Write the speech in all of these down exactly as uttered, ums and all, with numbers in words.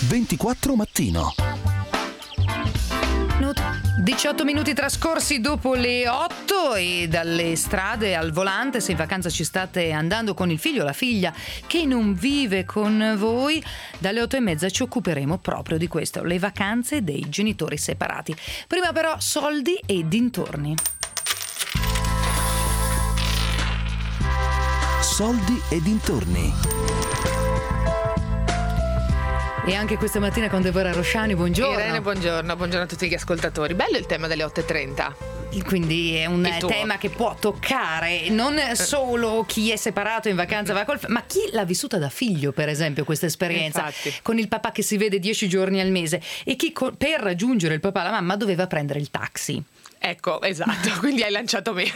ventiquattro Mattino. diciotto minuti trascorsi dopo le otto e dalle strade al volante, se in vacanza ci state andando con il figlio o la figlia che non vive con voi, dalle otto e mezza ci occuperemo proprio di questo, le vacanze dei genitori separati. Prima però soldi e dintorni. Soldi e dintorni. E anche questa mattina con Deborah Rosciani, buongiorno. Irene, buongiorno, buongiorno a tutti gli ascoltatori. Bello il tema delle otto e trenta. Quindi è un tema che può toccare non solo chi è separato in vacanza, va col, ma chi l'ha vissuta da figlio, per esempio, questa esperienza. Infatti. Con il papà che si vede dieci giorni al mese e chi per raggiungere il papà e la mamma doveva prendere il taxi. Ecco, esatto, quindi hai lanciato me.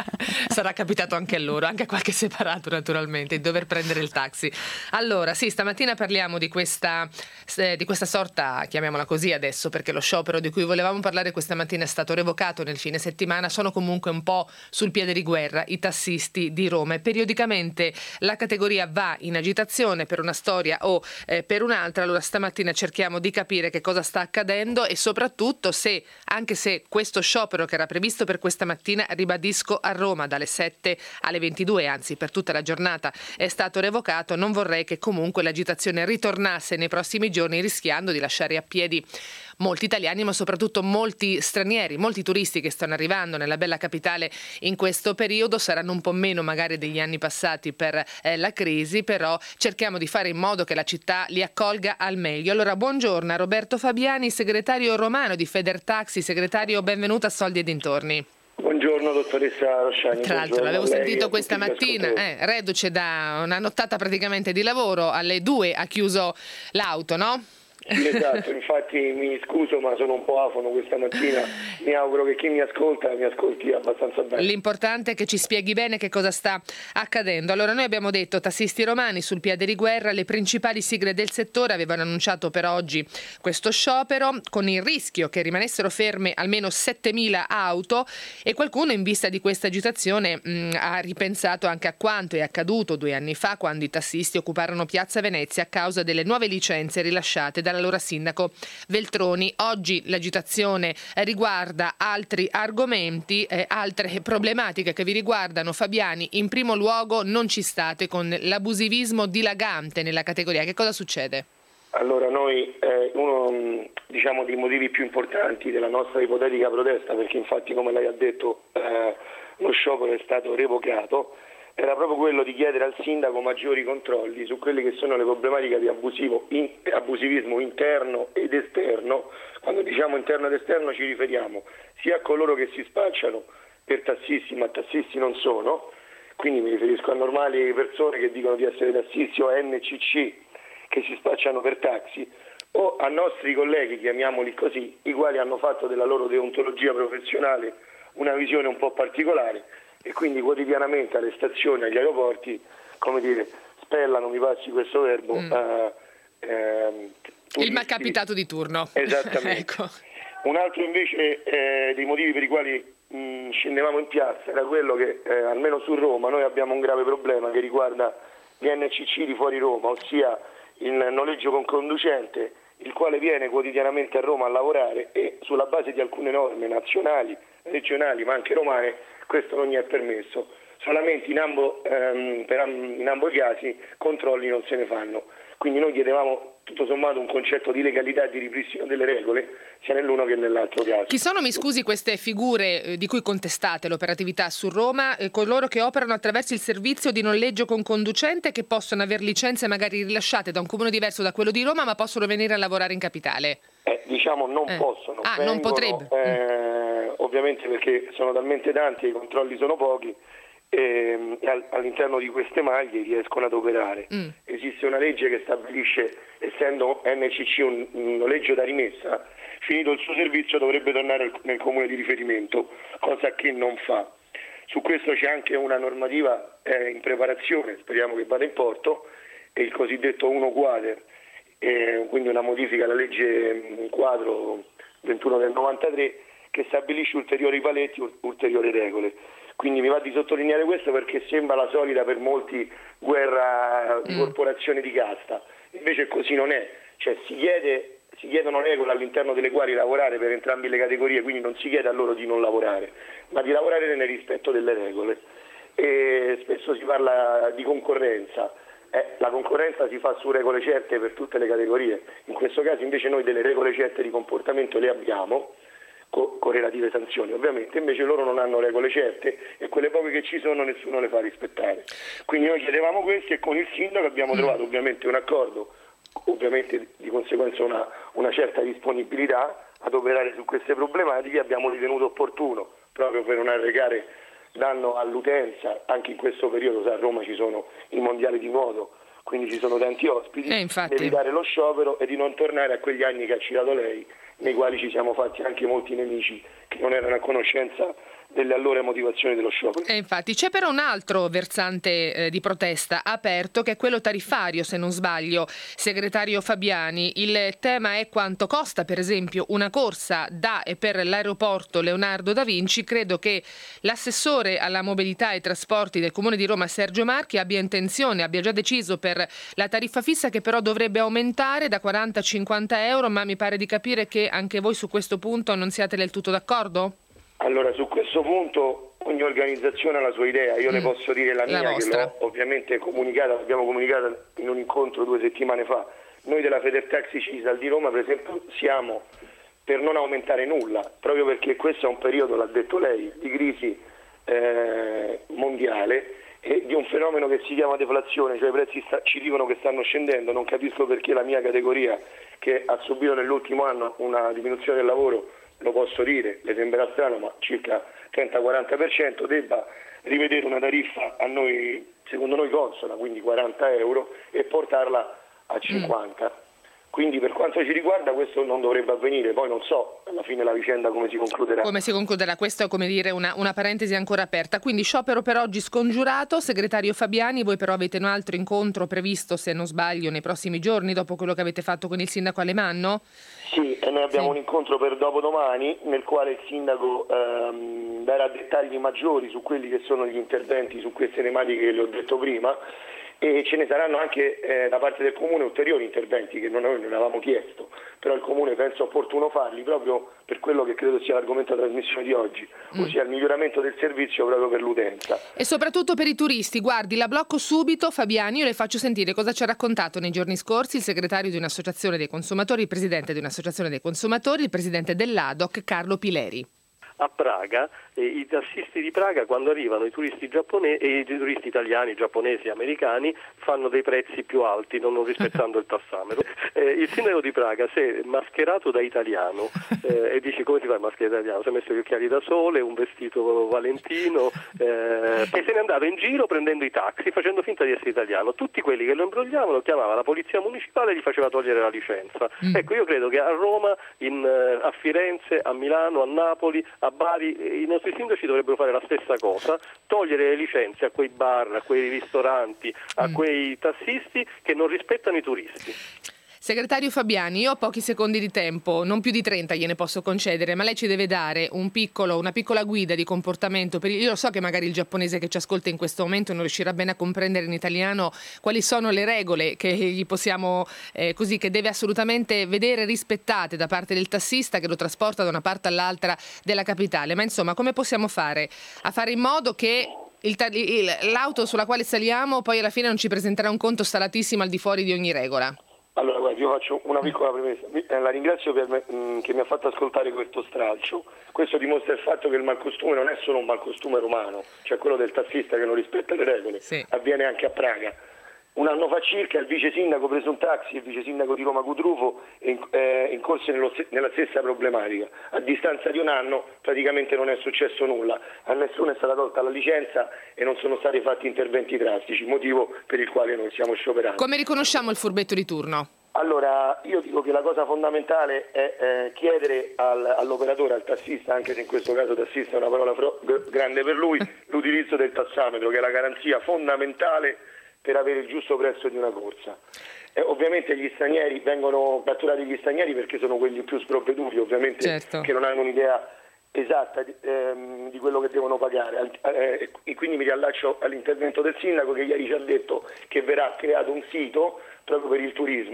Sarà capitato anche a loro, anche a qualche separato naturalmente, di dover prendere il taxi. Allora, sì, stamattina parliamo di questa, eh, di questa sorta, chiamiamola così adesso, perché lo sciopero di cui volevamo parlare questa mattina è stato revocato nel fine settimana. Sono comunque un po' sul piede di guerra i tassisti di Roma e periodicamente la categoria va in agitazione per una storia o eh, per un'altra. Allora stamattina cerchiamo di capire che cosa sta accadendo e soprattutto se, anche se questo sciopero che era previsto per questa mattina, ribadisco, a Roma dalle sette alle ventidue, anzi per tutta la giornata, è stato revocato, non vorrei che comunque l'agitazione ritornasse nei prossimi giorni, rischiando di lasciare a piedi molti italiani, ma soprattutto molti stranieri, molti turisti che stanno arrivando nella bella capitale in questo periodo. Saranno un po' meno magari degli anni passati per eh, la crisi, però cerchiamo di fare in modo che la città li accolga al meglio. Allora, buongiorno a Roberto Fabiani, segretario romano di Federtaxi. Segretario, benvenuto a Soldi e dintorni. Buongiorno dottoressa Rosciani. Tra l'altro l'avevo sentito questa mattina, eh, reduce da una nottata praticamente di lavoro, alle due ha chiuso l'auto, no? Esatto, infatti mi scuso ma sono un po' afono questa mattina, mi auguro che chi mi ascolta mi ascolti abbastanza bene. L'importante è che ci spieghi bene che cosa sta accadendo. Allora, noi abbiamo detto tassisti romani sul piede di guerra, le principali sigle del settore avevano annunciato per oggi questo sciopero con il rischio che rimanessero ferme almeno settemila auto e qualcuno in vista di questa agitazione mh, ha ripensato anche a quanto è accaduto due anni fa quando i tassisti occuparono Piazza Venezia a causa delle nuove licenze rilasciate dalla allora sindaco Veltroni. Oggi l'agitazione riguarda altri argomenti, eh, altre problematiche che vi riguardano. Fabiani, in primo luogo non ci state con l'abusivismo dilagante nella categoria. Che cosa succede? Allora, noi eh, uno diciamo dei motivi più importanti della nostra ipotetica protesta, perché infatti come lei ha detto eh, lo sciopero è stato revocato, era proprio quello di chiedere al sindaco maggiori controlli su quelle che sono le problematiche di abusivo, in, abusivismo interno ed esterno. Quando diciamo interno ed esterno ci riferiamo sia a coloro che si spacciano per tassisti ma tassisti non sono, quindi mi riferisco a normali persone che dicono di essere tassisti o a N C C che si spacciano per taxi, o a nostri colleghi, chiamiamoli così, i quali hanno fatto della loro deontologia professionale una visione un po' particolare e quindi quotidianamente alle stazioni, agli aeroporti, come dire, spellano, mi passi questo verbo, mm. uh, uh, il malcapitato di turno. Esattamente. Ecco. Un altro invece eh, dei motivi per i quali mh, scendevamo in piazza era quello che eh, almeno su Roma noi abbiamo un grave problema che riguarda gli N C C di fuori Roma, ossia il noleggio con conducente, il quale viene quotidianamente a Roma a lavorare e sulla base di alcune norme nazionali, regionali ma anche romane questo non gli è permesso. Solamente in ambo, ehm, per, in ambo i casi controlli non se ne fanno. Quindi noi chiedevamo tutto sommato un concetto di legalità e di ripristino delle regole sia nell'uno che nell'altro caso. Chi sono, mi scusi, queste figure eh, di cui contestate l'operatività su Roma, eh, coloro che operano attraverso il servizio di noleggio con conducente, che possono avere licenze magari rilasciate da un comune diverso da quello di Roma ma possono venire a lavorare in capitale? Eh, diciamo non eh. possono. Ah, vengono, non potrebbe. Eh, ovviamente perché sono talmente tanti e i controlli sono pochi. E all'interno di queste maglie riescono ad operare. Mm. Esiste una legge che stabilisce, essendo N C C un, un noleggio da rimessa, finito il suo servizio dovrebbe tornare nel comune di riferimento, cosa che non fa. Su questo c'è anche una normativa eh, in preparazione, speriamo che vada in porto, è il cosiddetto uno quater, eh, quindi una modifica alla legge quadro ventuno del novantatré che stabilisce ulteriori paletti, ulteriori regole. Quindi mi va di sottolineare questo perché sembra la solita per molti guerra di corporazione di casta, invece così non è. cioè si chiede si chiedono regole all'interno delle quali lavorare per entrambe le categorie, quindi non si chiede a loro di non lavorare, ma di lavorare nel rispetto delle regole. E spesso si parla di concorrenza, eh, la concorrenza si fa su regole certe per tutte le categorie, in questo caso invece noi delle regole certe di comportamento le abbiamo, co- con relative sanzioni ovviamente, invece loro non hanno regole certe e quelle poche che ci sono nessuno le fa rispettare. Quindi noi chiedevamo questo e con il sindaco abbiamo trovato ovviamente un accordo, ovviamente di conseguenza una, una certa disponibilità ad operare su queste problematiche. Abbiamo ritenuto opportuno, proprio per non arrecare danno all'utenza, anche in questo periodo, sa, a Roma ci sono i mondiali di nuoto, quindi ci sono tanti ospiti, eh, infatti. di evitare lo sciopero e di non tornare a quegli anni che ha citato lei, nei quali ci siamo fatti anche molti nemici che non erano a conoscenza delle allora motivazioni dello sciopero. E infatti c'è però un altro versante eh, di protesta aperto, che è quello tariffario, se non sbaglio, segretario Fabiani. Il tema è quanto costa per esempio una corsa da e per l'aeroporto Leonardo da Vinci. Credo che l'assessore alla mobilità e ai trasporti del Comune di Roma, Sergio Marchi, abbia intenzione, abbia già deciso per la tariffa fissa, che però dovrebbe aumentare da quaranta a cinquanta euro, ma mi pare di capire che anche voi su questo punto non siate del tutto d'accordo? Allora, su questo punto ogni organizzazione ha la sua idea, io mm. le posso dire la mia, la che l'ho ovviamente comunicata, l'abbiamo comunicata in un incontro due settimane fa. Noi della Federtaxi Cisal di Roma, per esempio, siamo per non aumentare nulla, proprio perché questo è un periodo, l'ha detto lei, di crisi eh, mondiale e di un fenomeno che si chiama deflazione, cioè i prezzi sta- ci dicono che stanno scendendo. Non capisco perché la mia categoria, che ha subito nell'ultimo anno una diminuzione del lavoro, lo posso dire, le sembrerà strano, ma circa trenta quaranta per cento, debba rivedere una tariffa a noi, secondo noi consona, quindi quaranta euro, e portarla a cinquanta. Mm. Quindi per quanto ci riguarda questo non dovrebbe avvenire, poi non so alla fine la vicenda come si concluderà. Come si concluderà? Questo è, come dire, una, una parentesi ancora aperta. Quindi sciopero per oggi scongiurato. Segretario Fabiani, voi però avete un altro incontro previsto, se non sbaglio, nei prossimi giorni, dopo quello che avete fatto con il sindaco Alemanno? Sì, e noi abbiamo sì. un incontro per dopodomani nel quale il sindaco ehm, darà dettagli maggiori su quelli che sono gli interventi su queste tematiche che le ho detto prima, e ce ne saranno anche eh, da parte del Comune ulteriori interventi che noi non avevamo chiesto, però il Comune pensa opportuno farli proprio per quello che credo sia l'argomento della trasmissione di oggi, mm. ossia il miglioramento del servizio proprio per l'utenza. E soprattutto per i turisti. Guardi, la blocco subito, Fabiani, io le faccio sentire cosa ci ha raccontato nei giorni scorsi il segretario di un'associazione dei consumatori, il presidente di un'associazione dei consumatori, il presidente dell'A D O C, Carlo Pileri. A Praga, eh, i tassisti di Praga, quando arrivano i turisti giapponesi, e i turisti italiani, giapponesi, americani, fanno dei prezzi più alti, non rispettando il tassametro. Eh, il sindaco di Praga si è mascherato da italiano eh, e dice: come si fa a mascherare da italiano? Si è messo gli occhiali da sole, un vestito valentino, eh, e se n'è andato in giro prendendo i taxi, facendo finta di essere italiano. Tutti quelli che lo imbrogliavano chiamava la polizia municipale e gli faceva togliere la licenza. Mm. Ecco, io credo che a Roma, in, a Firenze, a Milano, a Napoli, a Bari, i nostri sindaci dovrebbero fare la stessa cosa, togliere le licenze a quei bar, a quei ristoranti, a mm. quei tassisti che non rispettano i turisti. Segretario Fabiani, io ho pochi secondi di tempo, non più di trenta gliene posso concedere, ma lei ci deve dare un piccolo, una piccola guida di comportamento. Per il, io lo so che magari il giapponese che ci ascolta in questo momento non riuscirà bene a comprendere in italiano quali sono le regole che gli possiamo, eh, così, che deve assolutamente vedere rispettate da parte del tassista che lo trasporta da una parte all'altra della capitale. Ma insomma, come possiamo fare a fare in modo che il, il, l'auto sulla quale saliamo poi alla fine non ci presenterà un conto salatissimo al di fuori di ogni regola? Allora, guardi, io faccio una piccola premessa. La ringrazio per me, mh, che mi ha fatto ascoltare questo stralcio. Questo dimostra il fatto che il malcostume non è solo un malcostume romano, cioè quello del tassista che non rispetta le regole, sì. avviene anche a Praga. Un anno fa circa il vice sindaco ha preso un taxi, il vice sindaco di Roma Cutrufo è incorso nello, nella stessa problematica. A distanza di un anno praticamente non è successo nulla, a nessuno è stata tolta la licenza e non sono stati fatti interventi drastici, motivo per il quale noi stiamo scioperando. Come riconosciamo il furbetto di turno? Allora, io dico che la cosa fondamentale è eh, chiedere al, all'operatore, al tassista, anche se in questo caso tassista è una parola fro- grande per lui, l'utilizzo del tassametro, che è la garanzia fondamentale per avere il giusto prezzo di una corsa. E ovviamente gli stranieri vengono catturati gli stranieri perché sono quelli più sprovveduti, ovviamente, certo. che non hanno un'idea esatta di, ehm, di quello che devono pagare. Eh, e quindi mi riallaccio all'intervento del sindaco che ieri ci ha detto che verrà creato un sito proprio per il turismo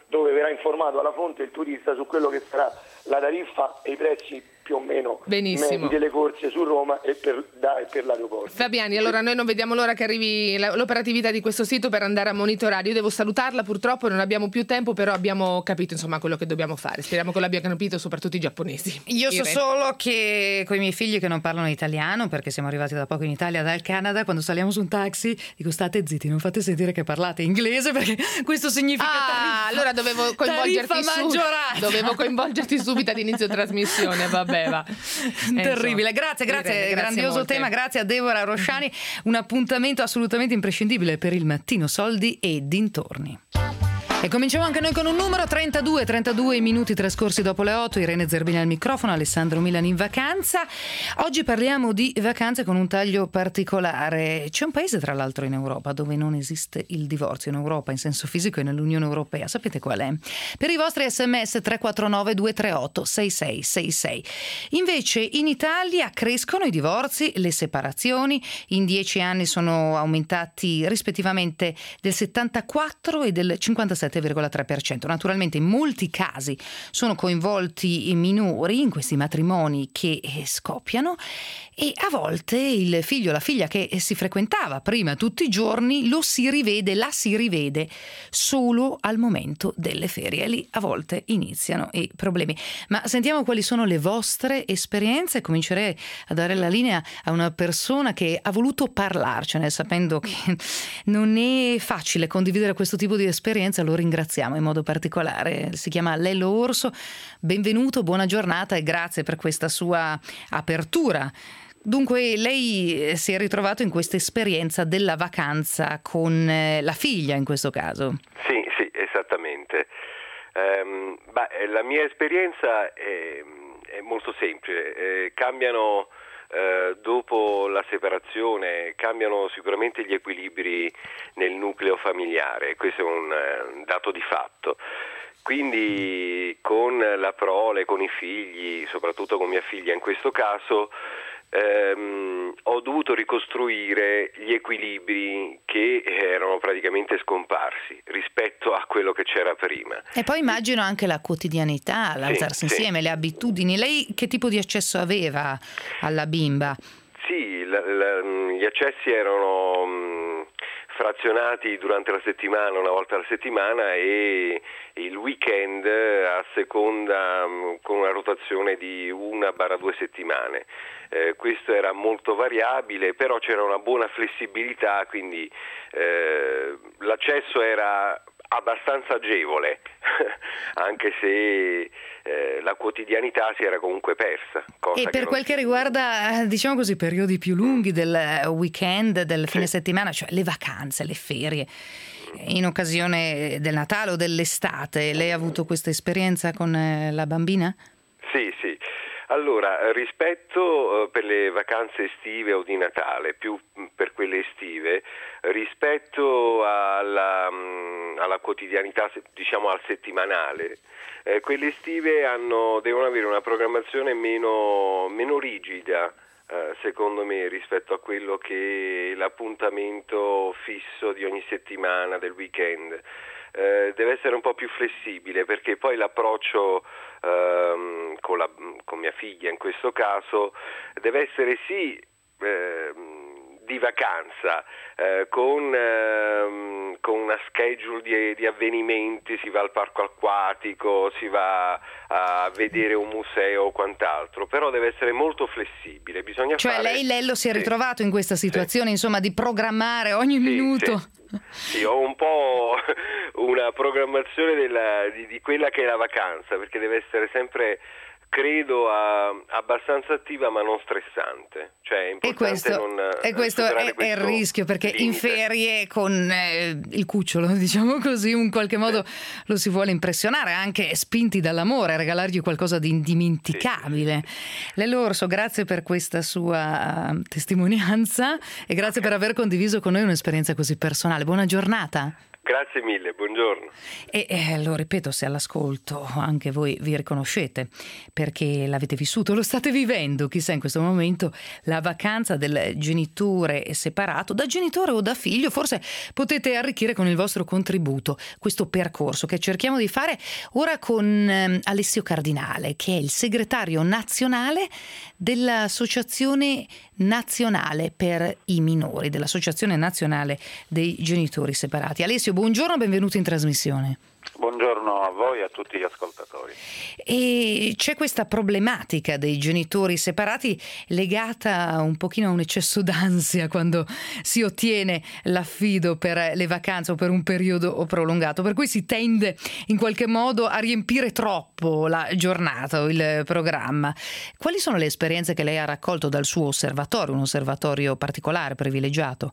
dove verrà informato alla fonte il turista su quello che sarà la tariffa e i prezzi più o meno Benissimo. medi delle corse su Roma e per, da, e per l'aeroporto. Fabiani, allora noi non vediamo l'ora che arrivi la, l'operatività di questo sito per andare a monitorare. Io devo salutarla, purtroppo non abbiamo più tempo, però abbiamo capito insomma quello che dobbiamo fare. Speriamo che l'abbia capito soprattutto i giapponesi. Io so Irene. solo che con i miei figli che non parlano italiano, perché siamo arrivati da poco in Italia dal Canada, quando saliamo su un taxi dico state zitti, non fate sentire che parlate inglese perché questo significa Ah, tariffa, allora dovevo coinvolgerti tariffa su, maggiorata. dovevo coinvolgerti subito ad inizio trasmissione, vabbè va. Eh, Terribile, insomma. grazie, grazie, Irene, grazie grandioso molte. tema, grazie a Deborah Rosciani, un appuntamento assolutamente imprescindibile per il mattino, soldi e dintorni. E cominciamo anche noi con un numero trentadue, trentadue minuti trascorsi dopo le otto, Irene Zerbini al microfono, Alessandro Milani in vacanza. Oggi parliamo di vacanze con un taglio particolare. C'è un paese tra l'altro in Europa dove non esiste il divorzio, in Europa in senso fisico e nell'Unione Europea. Sapete qual è? Per i vostri sms tre quattro nove due tre otto sei sei sei sei. Invece in Italia crescono i divorzi, le separazioni, in dieci anni sono aumentati rispettivamente del settantaquattro e del cinquantasette virgola tre per cento. Naturalmente in molti casi sono coinvolti i minori in questi matrimoni che scoppiano e a volte il figlio o la figlia che si frequentava prima tutti i giorni lo si rivede, la si rivede solo al momento delle ferie. E lì a volte iniziano i problemi. Ma sentiamo quali sono le vostre esperienze. Comincerei a dare la linea a una persona che ha voluto parlarcene, sapendo che non è facile condividere questo tipo di esperienza. Lo ringraziamo in modo particolare. Si chiama Lello Orso. Benvenuto, buona giornata e grazie per questa sua apertura. Dunque lei si è ritrovato in questa esperienza della vacanza con la figlia in questo caso. Sì, sì, esattamente. Um, beh, la mia esperienza è, è molto semplice. Eh, cambiano eh, dopo la separazione, cambiano sicuramente gli equilibri nel nucleo familiare. Questo è un, un dato di fatto. Quindi con la prole, con i figli, soprattutto con mia figlia in questo caso, ehm, ho dovuto ricostruire gli equilibri che erano praticamente scomparsi rispetto a quello che c'era prima. E poi immagino anche la quotidianità, l'alzarsi sì, insieme, sì. le abitudini. Lei che tipo di accesso aveva alla bimba? Sì, la, la, gli accessi erano mh, frazionati durante la settimana, una volta alla settimana, e il weekend a seconda mh, con una rotazione di una barra due settimane. Eh, questo era molto variabile, però c'era una buona flessibilità, quindi eh, l'accesso era abbastanza agevole, anche se eh, la quotidianità si era comunque persa. Cosa E per che quel non... che riguarda, diciamo così, periodi più lunghi del weekend, del fine Sì. settimana, cioè le vacanze, le ferie, in occasione del Natale o dell'estate, lei ha avuto questa esperienza con la bambina? Sì, sì. Allora, rispetto eh, per le vacanze estive o di Natale, più per quelle estive, rispetto alla, mh, alla quotidianità, diciamo al settimanale, eh, quelle estive hanno, devono avere una programmazione meno, meno rigida, eh, secondo me, rispetto a quello che è l'appuntamento fisso di ogni settimana, del weekend. Eh, deve essere un po' più flessibile, perché poi l'approccio ehm, con, la, con mia figlia in questo caso deve essere sì eh, di vacanza, eh, con, ehm, con una schedule di, di avvenimenti, si va al parco acquatico, si va a vedere un museo o quant'altro, però deve essere molto flessibile. Bisogna Cioè fare... lei, Lello, si è sì. ritrovato in questa situazione, Sì. insomma, di programmare ogni Sì, minuto. sì. Sì, ho un po' una programmazione della, di, di quella che è la vacanza, perché deve essere sempre, credo, a, abbastanza attiva ma non stressante. Cioè è importante E questo, non e questo è, superare è il questo rischio, perché in limite. ferie con eh, il cucciolo, diciamo così, in qualche modo lo si vuole impressionare, anche spinti dall'amore, regalargli qualcosa di indimenticabile. Sì. Lello Orso, grazie per questa sua testimonianza e grazie per aver condiviso con noi un'esperienza così personale. Buona giornata. Grazie mille, buongiorno. E eh, lo ripeto, se all'ascolto anche voi vi riconoscete, perché l'avete vissuto, lo state vivendo, chissà in questo momento, la vacanza del genitore separato, da genitore o da figlio. Forse potete arricchire con il vostro contributo questo percorso che cerchiamo di fare ora con eh, Alessio Cardinale, che è il segretario nazionale dell'Associazione Nazionale per i Minori, dell'Associazione Nazionale dei Genitori Separati. Alessio, buongiorno, benvenuto in trasmissione. Buongiorno a voi e a tutti gli ascoltatori. E c'è questa problematica dei genitori separati legata un pochino a un eccesso d'ansia quando si ottiene l'affido per le vacanze o per un periodo prolungato, per cui si tende in qualche modo a riempire troppo la giornata o il programma. Quali sono le esperienze che lei ha raccolto dal suo osservatorio, un osservatorio particolare, privilegiato?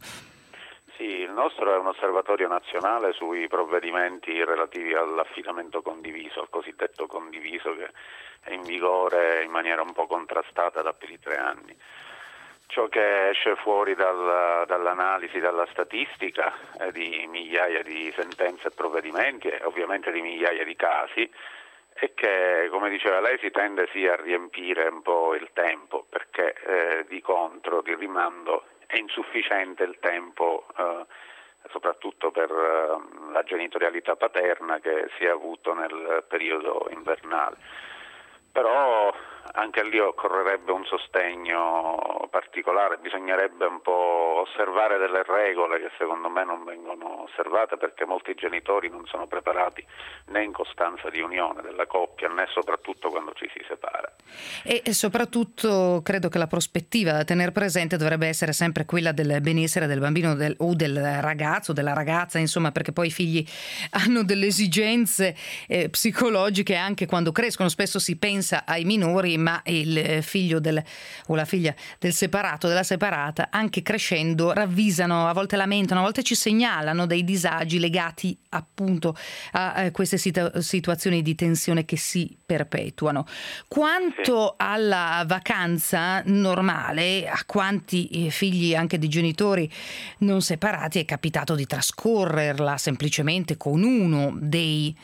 Il nostro è un osservatorio nazionale sui provvedimenti relativi all'affidamento condiviso, al cosiddetto condiviso, che è in vigore in maniera un po' contrastata da più di tre anni. Ciò che esce fuori dal, dall'analisi, dalla statistica eh, di migliaia di sentenze e provvedimenti e ovviamente di migliaia di casi è che, come diceva lei, si tende sì a riempire un po' il tempo, perché eh, di contro, di rimando, è insufficiente il tempo eh, soprattutto per eh, la genitorialità paterna che si è avuto nel periodo invernale. Però anche lì occorrerebbe un sostegno particolare, bisognerebbe un po' osservare delle regole che secondo me non vengono osservate, perché molti genitori non sono preparati né in costanza di unione della coppia né soprattutto quando ci si separa. E soprattutto credo che la prospettiva da tenere presente dovrebbe essere sempre quella del benessere del bambino del, o del ragazzo, della ragazza, insomma, perché poi i figli hanno delle esigenze eh, psicologiche anche quando crescono. Spesso si pensa ai minori, ma il figlio del, o la figlia del separato, della separata, anche crescendo ravvisano, a volte lamentano, a volte ci segnalano dei disagi legati appunto a, a queste situ- situazioni di tensione che si perpetuano. Quanto alla vacanza normale, a quanti figli anche di genitori non separati è capitato di trascorrerla semplicemente con uno dei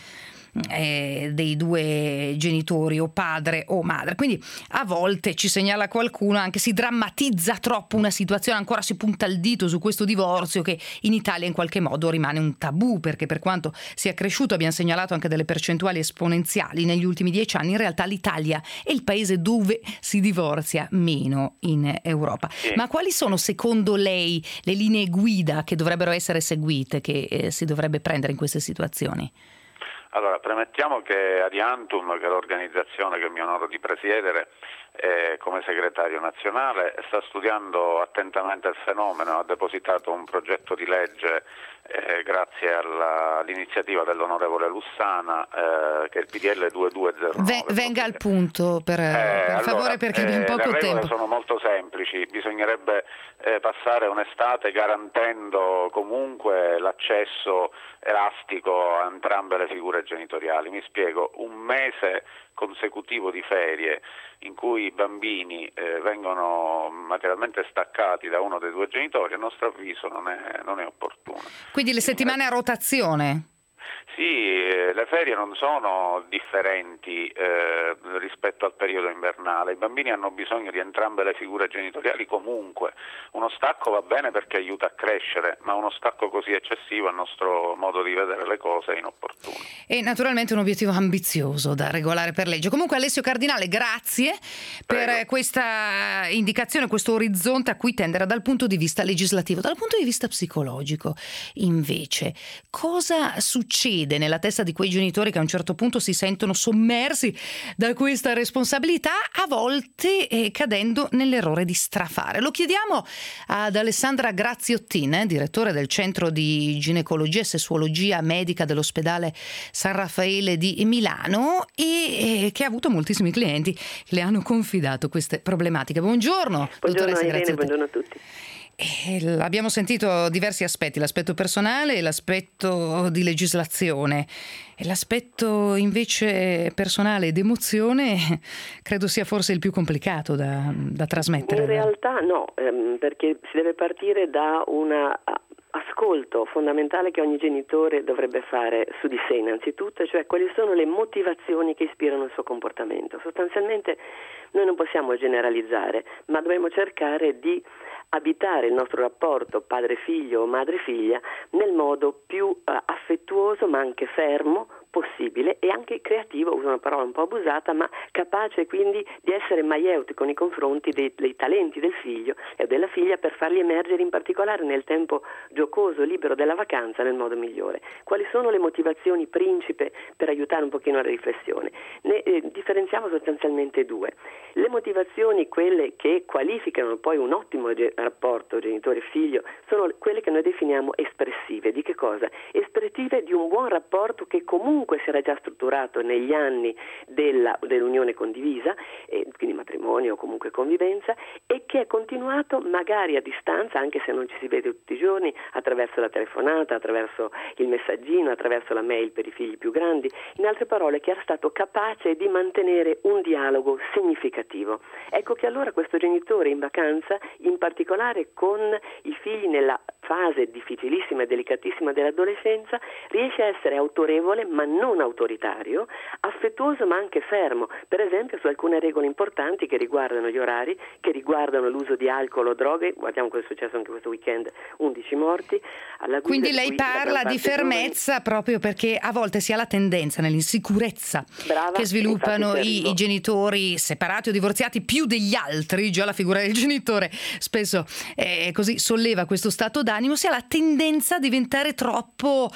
Eh, dei due genitori, o padre o madre. Quindi a volte ci segnala qualcuno, anche si drammatizza troppo una situazione, ancora si punta il dito su questo divorzio che in Italia in qualche modo rimane un tabù, perché per quanto sia cresciuto, abbiamo segnalato anche delle percentuali esponenziali negli ultimi dieci anni, in realtà l'Italia è il paese dove si divorzia meno in Europa. Sì. Ma quali sono secondo lei le linee guida che dovrebbero essere seguite, che eh, si dovrebbe prendere in queste situazioni? Allora, premettiamo che Adiantum, che è l'organizzazione che mi onoro di presiedere eh, come segretario nazionale, sta studiando attentamente il fenomeno, ha depositato un progetto di legge eh, grazie alla, all'iniziativa dell'onorevole Lussana, eh, che è il P D L duemiladuecentonove. Venga al punto, per, eh, per allora, favore, perché abbiamo eh, poco tempo. Le regole tempo. sono molto semplici, bisognerebbe eh, passare un'estate garantendo comunque l'accesso elastico a entrambe le figure genitoriali. Mi spiego, un mese consecutivo di ferie in cui i bambini eh, vengono materialmente staccati da uno dei due genitori, a nostro avviso non è, non è opportuno. Quindi le settimane a rotazione? Sì, eh, le ferie non sono differenti eh, rispetto al periodo invernale, i bambini hanno bisogno di entrambe le figure genitoriali comunque. Uno stacco va bene perché aiuta a crescere, ma uno stacco così eccessivo, a nostro modo di vedere le cose, è inopportuno. E naturalmente un obiettivo ambizioso da regolare per legge. Comunque Alessio Cardinale, grazie Prego. per questa indicazione, questo orizzonte a cui tendere dal punto di vista legislativo. Dal punto di vista psicologico, invece, cosa succede nella testa di quei genitori che a un certo punto si sentono sommersi da questa responsabilità, a volte eh, cadendo nell'errore di strafare? Lo chiediamo ad Alessandra Graziottin, eh, direttore del Centro di Ginecologia e Sessuologia Medica dell'Ospedale San Raffaele di Milano, e eh, che ha avuto moltissimi clienti che le hanno confidato queste problematiche. Buongiorno, buongiorno dottoressa Irene, Graziottin. buongiorno a tutti. Eh, abbiamo sentito diversi aspetti, l'aspetto personale e l'aspetto di legislazione. E l'aspetto invece personale ed emozione credo sia forse il più complicato da, da trasmettere. In realtà no, ehm, perché si deve partire da una ascolto fondamentale che ogni genitore dovrebbe fare su di sé innanzitutto, cioè quali sono le motivazioni che ispirano il suo comportamento. Sostanzialmente noi non possiamo generalizzare, ma dobbiamo cercare di abitare il nostro rapporto padre-figlio o madre-figlia nel modo più uh, affettuoso ma anche fermo possibile e anche creativo, uso una parola un po' abusata, ma capace quindi di essere maieutico nei confronti dei, dei talenti del figlio e della figlia per farli emergere in particolare nel tempo giocoso, libero della vacanza nel modo migliore. Quali sono le motivazioni principe per aiutare un pochino la riflessione? Ne eh, differenziamo sostanzialmente due. Le motivazioni, quelle che qualificano poi un ottimo ge- rapporto genitore-figlio, sono quelle che noi definiamo espressive. Di che cosa? Espressive di un buon rapporto che comunque si era già strutturato negli anni della, dell'unione condivisa, eh, quindi matrimonio o comunque convivenza, e che è continuato magari a distanza, anche se non ci si vede tutti i giorni, attraverso la telefonata, attraverso il messaggino, attraverso la mail per i figli più grandi, in altre parole che era stato capace di mantenere un dialogo significativo. Ecco che allora questo genitore in vacanza, in particolare con i figli nella fase difficilissima e delicatissima dell'adolescenza, riesce a essere autorevole ma non autoritario, affettuoso ma anche fermo, per esempio su alcune regole importanti che riguardano gli orari, che riguardano l'uso di alcol o droghe. Guardiamo cosa è successo anche questo weekend, undici morti alla guida. Quindi lei parla di fermezza proprio perché a volte si ha la tendenza nell'insicurezza Brava, che sviluppano i, i genitori separati o divorziati più degli altri, già la figura del genitore spesso eh, così solleva questo stato d'animo, si ha la tendenza a diventare troppo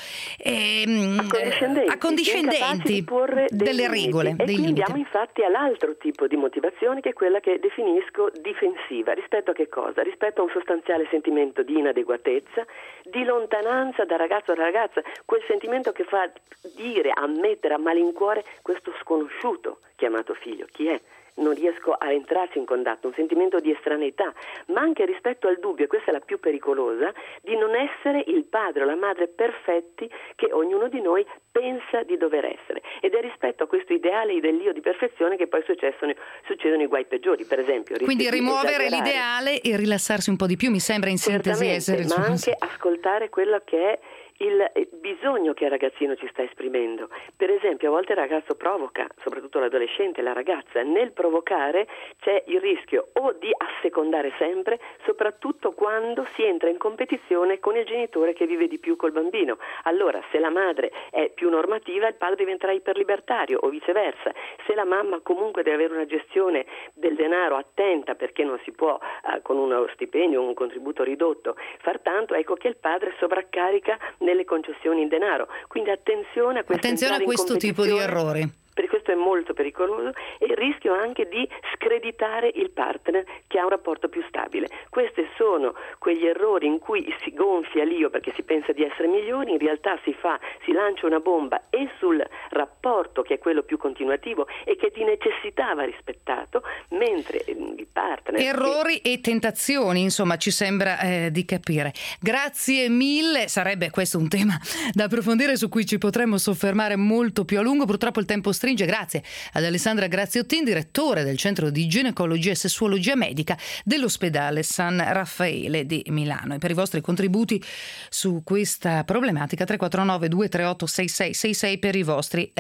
eh, accondiscendenti, accondiscendenti delle regole, e dei qui limiti. Andiamo infatti all'altro tipo di motivazione, che è quella che definisco difensiva. Rispetto a che cosa? Rispetto a un sostanziale sentimento di inadeguatezza, di lontananza da ragazzo a ragazza, quel sentimento che fa dire, ammettere a malincuore questo sconosciuto chiamato figlio. Chi è? Non riesco a entrarci in contatto, un sentimento di estraneità, ma anche rispetto al dubbio, e questa è la più pericolosa, di non essere il padre o la madre perfetti che ognuno di noi pensa di dover essere. Ed è rispetto a questo ideale dell'io di perfezione che poi succedono, succedono i guai peggiori, per esempio. Quindi rimuovere esagerare. l'ideale e rilassarsi un po' di più, mi sembra in sintesi essere il ma suo anche ascoltare quello che è il bisogno che il ragazzino ci sta esprimendo. Per esempio, a volte il ragazzo provoca, soprattutto l'adolescente, la ragazza. Nel provocare c'è il rischio o di assecondare sempre, soprattutto quando si entra in competizione con il genitore che vive di più col bambino. Allora, se la madre è più normativa, il padre diventerà iperlibertario o viceversa. Se la mamma comunque deve avere una gestione del denaro attenta, perché non si può eh, con uno stipendio o un contributo ridotto far tanto, ecco che il padre sovraccarica nelle concessioni in denaro. Quindi attenzione a, attenzione a questo tipo di errori. Per questo è molto pericoloso, e il rischio anche di screditare il partner che ha un rapporto più stabile. Questi sono quegli errori in cui si gonfia l'io perché si pensa di essere migliori, in realtà si fa, si lancia una bomba e sul rapporto che è quello più continuativo e che di necessità va rispettato, mentre il partner... Errori e tentazioni, insomma, ci sembra eh, di capire. Grazie mille, sarebbe questo un tema da approfondire su cui ci potremmo soffermare molto più a lungo, purtroppo il tempo stringe. Grazie ad Alessandra Graziottin, direttore del Centro di Ginecologia e Sessuologia Medica dell'Ospedale San Raffaele di Milano. E per i vostri contributi su questa problematica tre quattro nove due tre otto sei sei sei sei per i vostri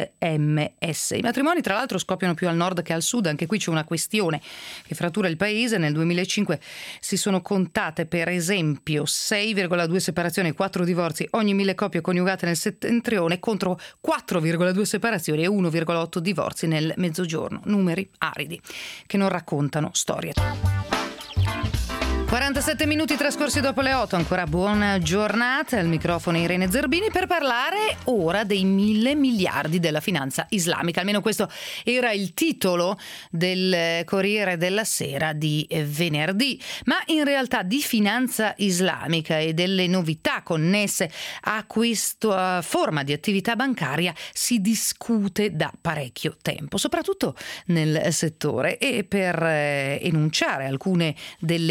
sms. I matrimoni tra l'altro scoppiano più al nord che al sud, anche qui c'è una questione che frattura il paese. Nel duemilacinque si sono contate per esempio sei virgola due separazioni e quattro divorzi ogni mille coppie coniugate nel settentrione, contro quattro virgola due separazioni e uno virgola otto divorzi nel mezzogiorno. Numeri aridi che non raccontano storie. quarantasette minuti trascorsi dopo le otto, ancora buona giornata. Al microfono Irene Zerbini per parlare ora dei mille miliardi della finanza islamica. Almeno questo era il titolo del Corriere della Sera di venerdì. Ma in realtà di finanza islamica e delle novità connesse a questa forma di attività bancaria si discute da parecchio tempo, soprattutto nel settore. E per enunciare alcune delle novità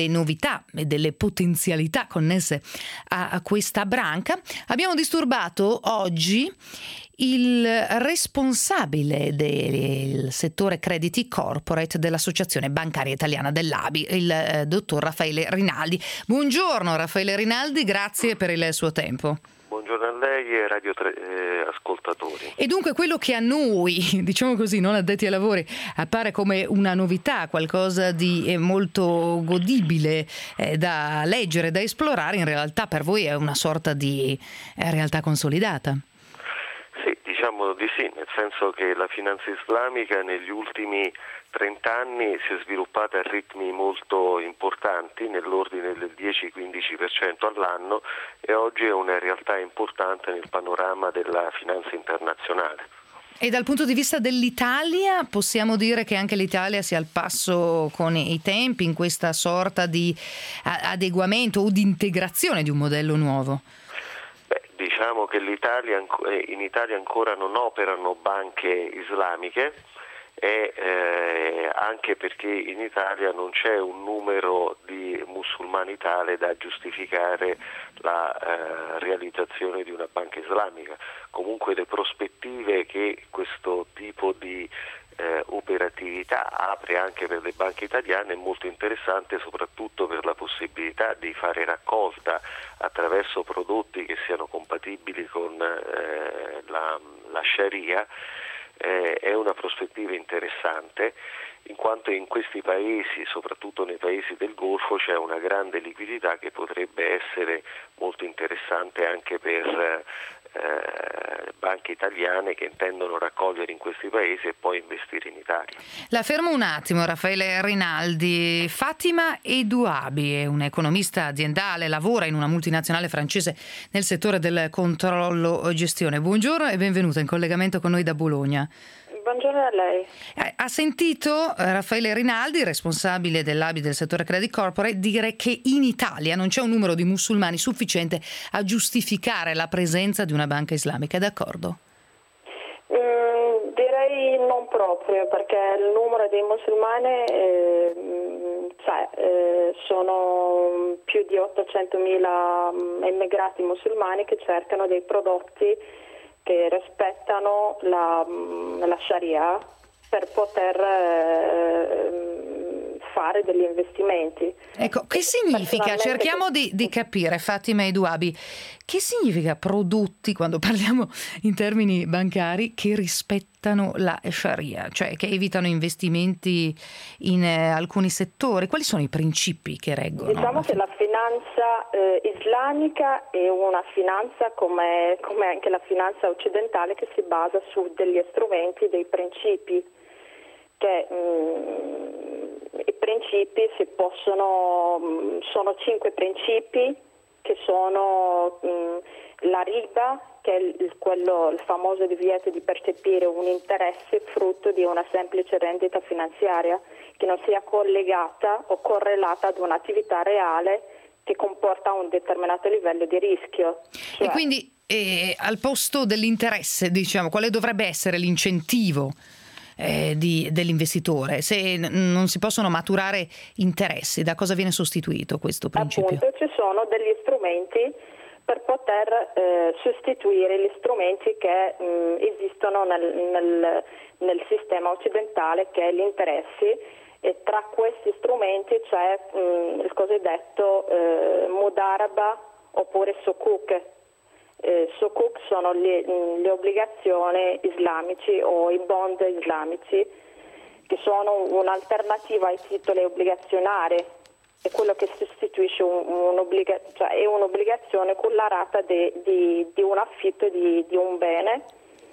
novità e delle potenzialità connesse a, a questa branca, abbiamo disturbato oggi il responsabile del settore crediti corporate dell'Associazione Bancaria Italiana dell'A B I, il eh, dottor Raffaele Rinaldi. Buongiorno Raffaele Rinaldi, grazie per il suo tempo. Buongiorno a lei e radio tre, eh, ascoltatori. E dunque quello che a noi, diciamo così, non addetti ai lavori, appare come una novità, qualcosa di eh, molto godibile eh, da leggere, da esplorare, in realtà per voi è una sorta di eh, realtà consolidata. Sì, diciamo di sì, nel senso che la finanza islamica negli ultimi trent'anni si è sviluppata a ritmi molto importanti, nell'ordine del dieci quindici per cento all'anno, e oggi è una realtà importante nel panorama della finanza internazionale. E dal punto di vista dell'Italia possiamo dire che anche l'Italia sia al passo con i tempi in questa sorta di adeguamento o di integrazione di un modello nuovo? Beh, diciamo che l'Italia, in Italia ancora non operano banche islamiche, e eh, anche perché in Italia non c'è un numero di musulmani tale da giustificare la eh, realizzazione di una banca islamica. Comunque le prospettive che questo tipo di eh, operatività apre anche per le banche italiane è molto interessante, soprattutto per la possibilità di fare raccolta attraverso prodotti che siano compatibili con eh, la, la Sharia. Eh, è una prospettiva interessante, in quanto in questi paesi, soprattutto nei paesi del Golfo, c'è una grande liquidità che potrebbe essere molto interessante anche per eh, banche italiane che intendono raccogliere in questi paesi e poi investire in Italia. La fermo un attimo, Raffaele Rinaldi. Fatima Edouabi è un economista aziendale, lavora in una multinazionale francese nel settore del controllo e gestione. Buongiorno e benvenuta in collegamento con noi da Bologna. Buongiorno a lei. Ha sentito Raffaele Rinaldi, responsabile dell'A B I del settore Credit Corporate, dire che in Italia non c'è un numero di musulmani sufficiente a giustificare la presenza di una banca islamica, è d'accordo? Mm, direi non proprio, perché il numero dei musulmani eh, cioè, eh, sono più di ottocentomila immigrati musulmani che cercano dei prodotti che rispettano la, la Sharia per poter eh, fare degli investimenti. Ecco, che significa? Cerchiamo di, di capire, Fatima Edouabi, che significa prodotti, quando parliamo in termini bancari, che rispettano la Sharia, cioè che evitano investimenti in eh, alcuni settori? Quali sono i principi che reggono? Diciamo che la finanza eh, islamica è una finanza come, come anche la finanza occidentale, che si basa su degli strumenti, dei principi, che mh, i principi si possono, mh, sono cinque principi che sono mh, la riba, che è il, quello, il famoso divieto di percepire un interesse frutto di una semplice rendita finanziaria che non sia collegata o correlata ad un'attività reale che comporta un determinato livello di rischio. Cioè, e quindi eh, al posto dell'interesse, diciamo, quale dovrebbe essere l'incentivo eh, di, dell'investitore? Se n- non si possono maturare interessi, da cosa viene sostituito questo principio? Appunto, ci sono degli strumenti per poter eh, sostituire gli strumenti che mh, esistono nel, nel, nel sistema occidentale, che è gli interessi. E tra questi strumenti c'è mh, il cosiddetto eh, Mudaraba oppure Sukuk. Eh, Sukuk sono le, le obbligazioni islamici o i bond islamici, che sono un'alternativa ai titoli obbligazionari. È quello che sostituisce un, un'obbliga- cioè è un'obbligazione con la rata de, di, di un affitto di, di un bene.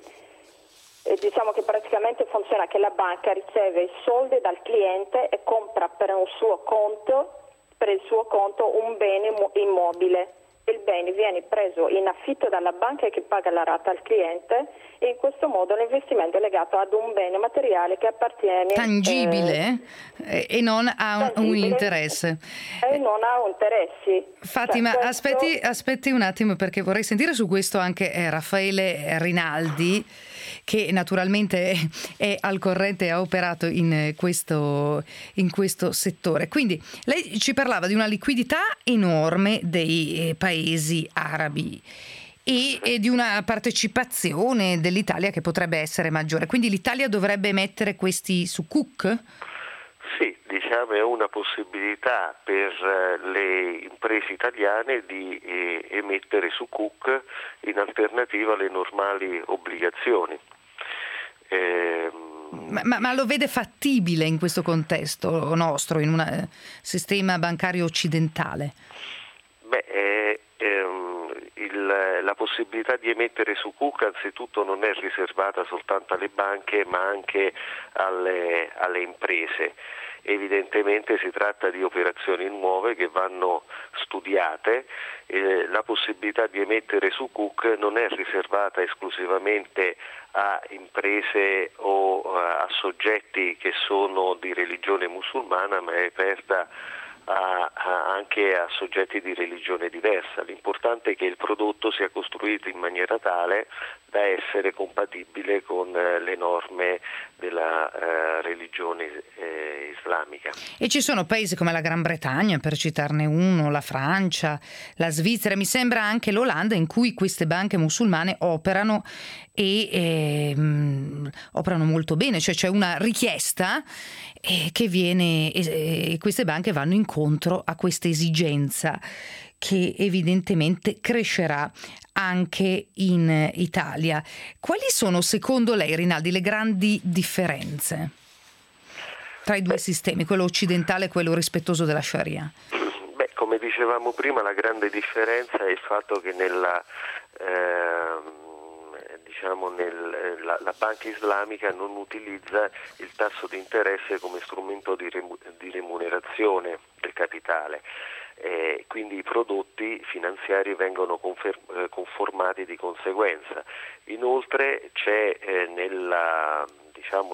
E diciamo che praticamente funziona che la banca riceve i soldi dal cliente e compra per un suo conto, per il suo conto un bene immobile. Il bene viene preso in affitto dalla banca che paga la rata al cliente, e in questo modo l'investimento è legato ad un bene materiale che appartiene tangibile eh, e non ha un, un interesse. E non ha interessi. Fatima, cioè, questo... aspetti, aspetti un attimo, perché vorrei sentire su questo anche eh, Raffaele Rinaldi, che naturalmente è al corrente e ha operato in questo, in questo settore. Quindi lei ci parlava di una liquidità enorme dei paesi arabi e, e di una partecipazione dell'Italia che potrebbe essere maggiore. Quindi l'Italia dovrebbe mettere questi sukuk? Sì, diciamo è una possibilità per le imprese italiane di eh, emettere sukuk in alternativa alle normali obbligazioni. Eh, ma, ma, ma lo vede fattibile in questo contesto nostro, in un eh, sistema bancario occidentale? Beh, eh, ehm, il, la possibilità di emettere sukuk anzitutto non è riservata soltanto alle banche ma anche alle, alle imprese. Evidentemente si tratta di operazioni nuove che vanno studiate, eh, la possibilità di emettere sukuk non è riservata esclusivamente a imprese o a soggetti che sono di religione musulmana, ma è aperta A, a, anche a soggetti di religione diversa. L'importante è che il prodotto sia costruito in maniera tale da essere compatibile con eh, le norme della eh, religione eh, islamica. E ci sono paesi come la Gran Bretagna, per citarne uno, la Francia, la Svizzera, mi sembra anche l'Olanda, in cui queste banche musulmane operano e eh, mh, operano molto bene, cioè c'è una richiesta eh, che viene e eh, queste banche vanno incontro a questa esigenza che evidentemente crescerà anche in Italia. Quali sono secondo lei, Rinaldi, le grandi differenze tra i due Beh. sistemi, quello occidentale e quello rispettoso della Sharia? Beh, come dicevamo prima, la grande differenza è il fatto che nella eh, diciamo nel, la, la banca islamica non utilizza il tasso di interesse come strumento di, remu, di remunerazione del capitale. Eh, quindi i prodotti finanziari vengono confer- eh, conformati di conseguenza. Inoltre c'è eh, nella, diciamo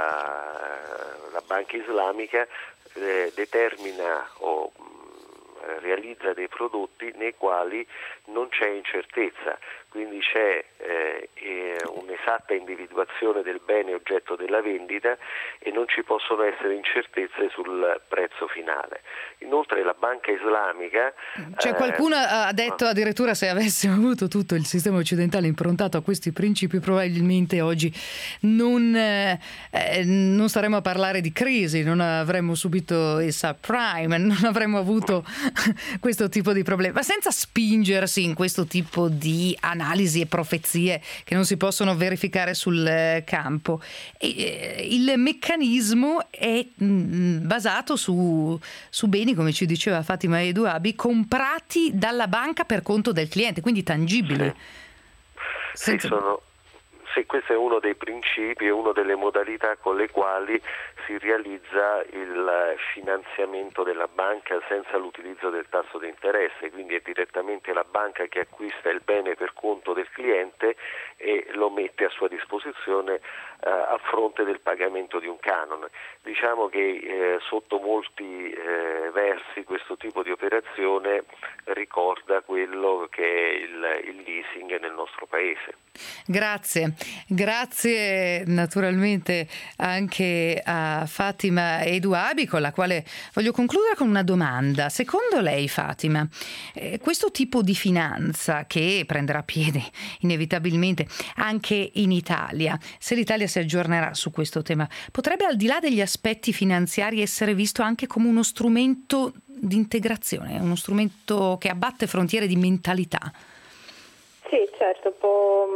nella la banca islamica eh, determina o mh, realizza dei prodotti nei quali non c'è incertezza, quindi c'è eh, eh, un'esatta individuazione del bene oggetto della vendita e non ci possono essere incertezze sul prezzo finale. Inoltre la banca islamica... Cioè qualcuno eh, ha detto addirittura se avessimo avuto tutto il sistema occidentale improntato a questi principi probabilmente oggi non, eh, non staremmo a parlare di crisi, non avremmo subito il subprime, non avremmo avuto questo tipo di problemi, ma senza spingersi in questo tipo di analisi e profezie che non si possono verificare sul campo. E, il meccanismo è mh, basato su, su beni, come ci diceva Fatima Edouabi, comprati dalla banca per conto del cliente, quindi tangibili. Sì, Senza... sì, sono... sì, questo è uno dei principi e una delle modalità con le quali si realizza il finanziamento della banca senza l'utilizzo del tasso di interesse, quindi è direttamente la banca che acquista il bene per conto del cliente e lo mette a sua disposizione eh, a fronte del pagamento di un canone. Diciamo che eh, sotto molti eh, versi questo tipo di operazione ricorda quello che è il, il leasing nel nostro paese. Grazie, grazie naturalmente anche a Fatima Edouabi, con la quale voglio concludere con una domanda. Secondo lei, Fatima, eh, questo tipo di finanza che prenderà piede inevitabilmente anche in Italia, se l'Italia si aggiornerà su questo tema, potrebbe al di là degli aspetti finanziari essere visto anche come uno strumento di integrazione, uno strumento che abbatte frontiere di mentalità? Sì, certo, può,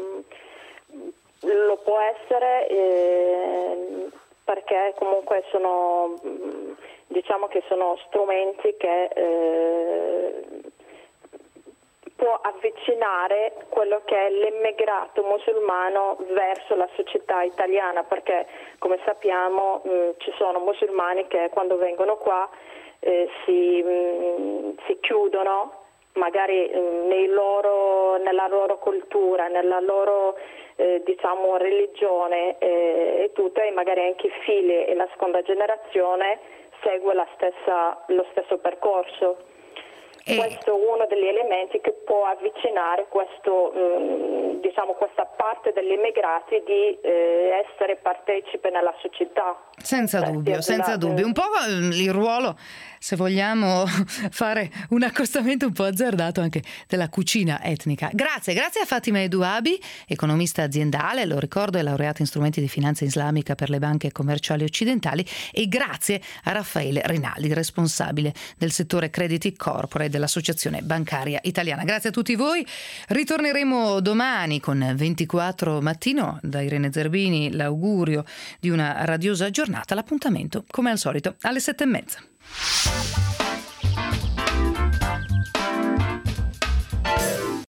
lo può essere eh, perché comunque sono, diciamo che sono strumenti che eh, può avvicinare quello che è l'emigrato musulmano verso la società italiana, perché come sappiamo mh, ci sono musulmani che quando vengono qua eh, si, mh, si chiudono magari nei loro, nella loro cultura, nella loro eh, diciamo religione eh, e tutto, e magari anche i figli e la seconda generazione segue la stessa, lo stesso percorso. E... Questo è uno degli elementi che può avvicinare questo, mh, diciamo, questa parte degli immigrati di eh, essere partecipe nella società. Senza dubbio, senza dubbio. Un po' il ruolo, se vogliamo fare un accostamento un po' azzardato, anche della cucina etnica. Grazie, grazie a Fatima Edouabi, economista aziendale, lo ricordo, è laureata in strumenti di finanza islamica per le banche commerciali occidentali, e grazie a Raffaele Rinaldi, responsabile del settore crediti corporate dell'Associazione Bancaria Italiana. Grazie a tutti voi. Ritorneremo domani con ventiquattro Mattino. Da Irene Zerbini l'augurio di una radiosa giornata. L'appuntamento, come al solito, alle sette e mezza.